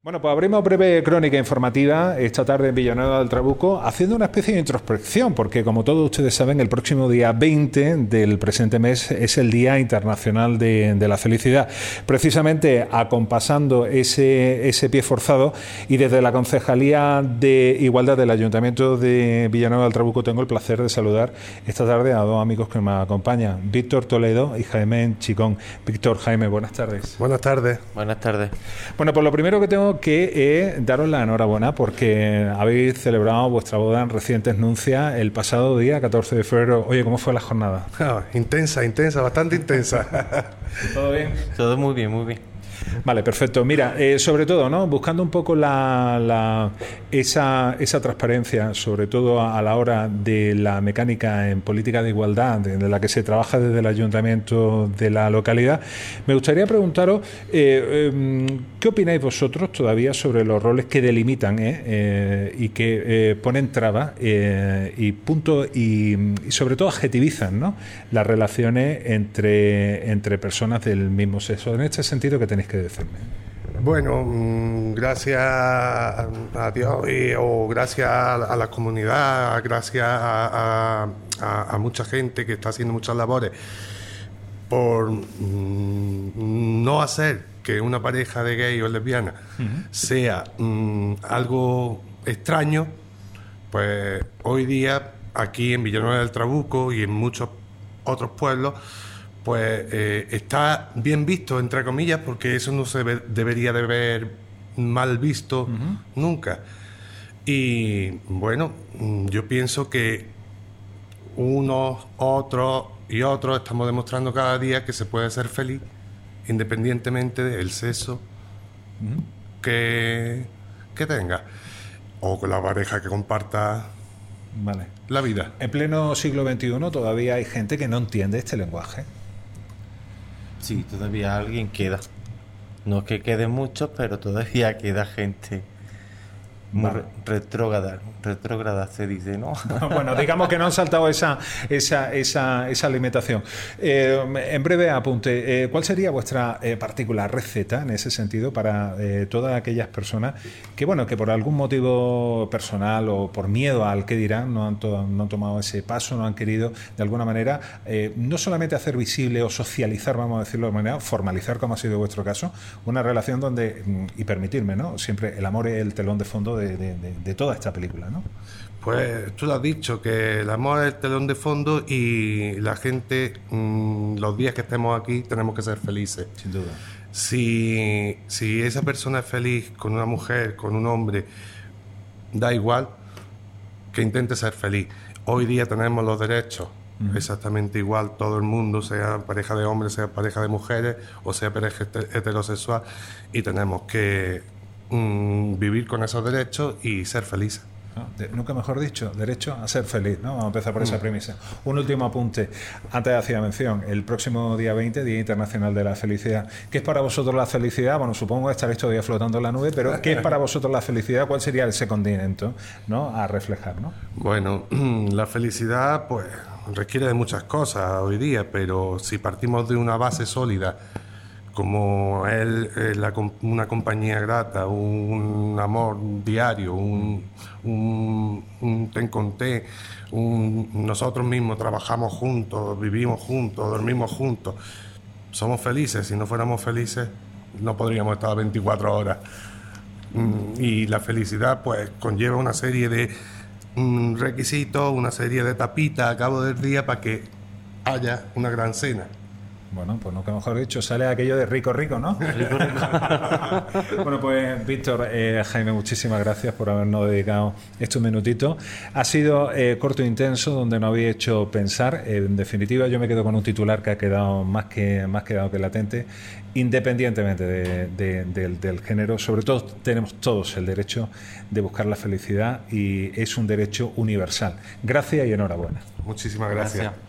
Bueno, pues abrimos breve crónica informativa esta tarde en Villanueva del Trabuco, haciendo una especie de introspección, porque como todos ustedes saben, el próximo día 20 del presente mes es el Día Internacional de la Felicidad. Precisamente acompasando ese pie forzado, y desde la Concejalía de Igualdad del Ayuntamiento de Villanueva del Trabuco tengo el placer de saludar esta tarde a dos amigos que me acompañan, Víctor Toledo y Jaime Chicón. Víctor, Jaime, buenas tardes. Buenas tardes. Buenas tardes. Bueno, pues lo primero que tengo que daros la enhorabuena porque habéis celebrado vuestra boda en recientes nupcias el pasado día 14 de febrero. Oye, ¿cómo fue la jornada? Intensa, bastante intensa. ¿Todo bien? Todo muy bien, muy bien. Vale, perfecto. Mira, sobre todo, ¿no? Buscando un poco esa transparencia, sobre todo a la hora de la mecánica en política de igualdad, de la que se trabaja desde el ayuntamiento de la localidad, me gustaría preguntaros ¿qué opináis vosotros todavía sobre los roles que delimitan y que ponen trabas y sobre todo adjetivizan, ¿no?, las relaciones entre personas del mismo sexo? En este sentido, ¿qué tenéis que decirme? Bueno, gracias a Dios o gracias a la comunidad, gracias a mucha gente que está haciendo muchas labores por no hacer que una pareja de gay o lesbiana sea algo extraño. Pues hoy día aquí en Villanueva del Trabuco y en muchos otros pueblos pues está bien visto, entre comillas, porque eso no se debería de ver mal visto nunca. Y bueno, yo pienso que unos, otros y otros estamos demostrando cada día que se puede ser feliz independientemente del sexo que tenga o con la pareja que comparta la vida. En pleno siglo XXI todavía hay gente que no entiende este lenguaje. Sí, todavía alguien queda. No es que quede muchos, pero todavía queda gente muy retrógrada se dice, ¿no? Bueno, digamos que no han saltado esa limitación. En breve apunte, ¿cuál sería vuestra particular receta en ese sentido para todas aquellas personas que, bueno, que por algún motivo personal o por miedo al qué dirán no han tomado ese paso, no han querido de alguna manera no solamente hacer visible o socializar, vamos a decirlo de manera, formalizar, como ha sido vuestro caso, una relación donde, y permitirme, ¿no?, siempre el amor es el telón de fondo de toda esta película, ¿no? Pues tú lo has dicho, que el amor es el telón de fondo y la gente, los días que estemos aquí, tenemos que ser felices. Sin duda. Si esa persona es feliz con una mujer, con un hombre, da igual, que intente ser feliz. Hoy día tenemos los derechos exactamente igual, todo el mundo, sea pareja de hombres, sea pareja de mujeres o sea pareja heterosexual, y tenemos que vivir con esos derechos y ser felices. Nunca mejor dicho, derecho a ser feliz, ¿no? Vamos a empezar por esa premisa. Un último apunte, antes hacía mención, el próximo día 20, Día Internacional de la Felicidad. ¿Qué es para vosotros la felicidad? Bueno, supongo que estaréis todavía flotando en la nube, pero ¿qué es para vosotros la felicidad? ¿Cuál sería ese condimento, ¿no?, a reflejar, ¿no? Bueno, la felicidad pues requiere de muchas cosas hoy día, pero si partimos de una base sólida como una compañía grata, un amor diario, un ten con té, nosotros mismos trabajamos juntos, vivimos juntos, dormimos juntos, somos felices. Si no fuéramos felices no podríamos estar 24 horas. Y la felicidad pues conlleva una serie de requisitos, una serie de tapitas a cabo del día para que haya una gran cena. Bueno, pues nunca mejor dicho, sale aquello de rico, ¿no? Rico. Bueno, pues Víctor, Jaime, muchísimas gracias por habernos dedicado estos minutitos. Ha sido corto e intenso, donde nos habéis hecho pensar. En definitiva, yo me quedo con un titular que ha quedado más que latente. Independientemente del género, sobre todo tenemos todos el derecho de buscar la felicidad y es un derecho universal. Gracias y enhorabuena. Muchísimas gracias.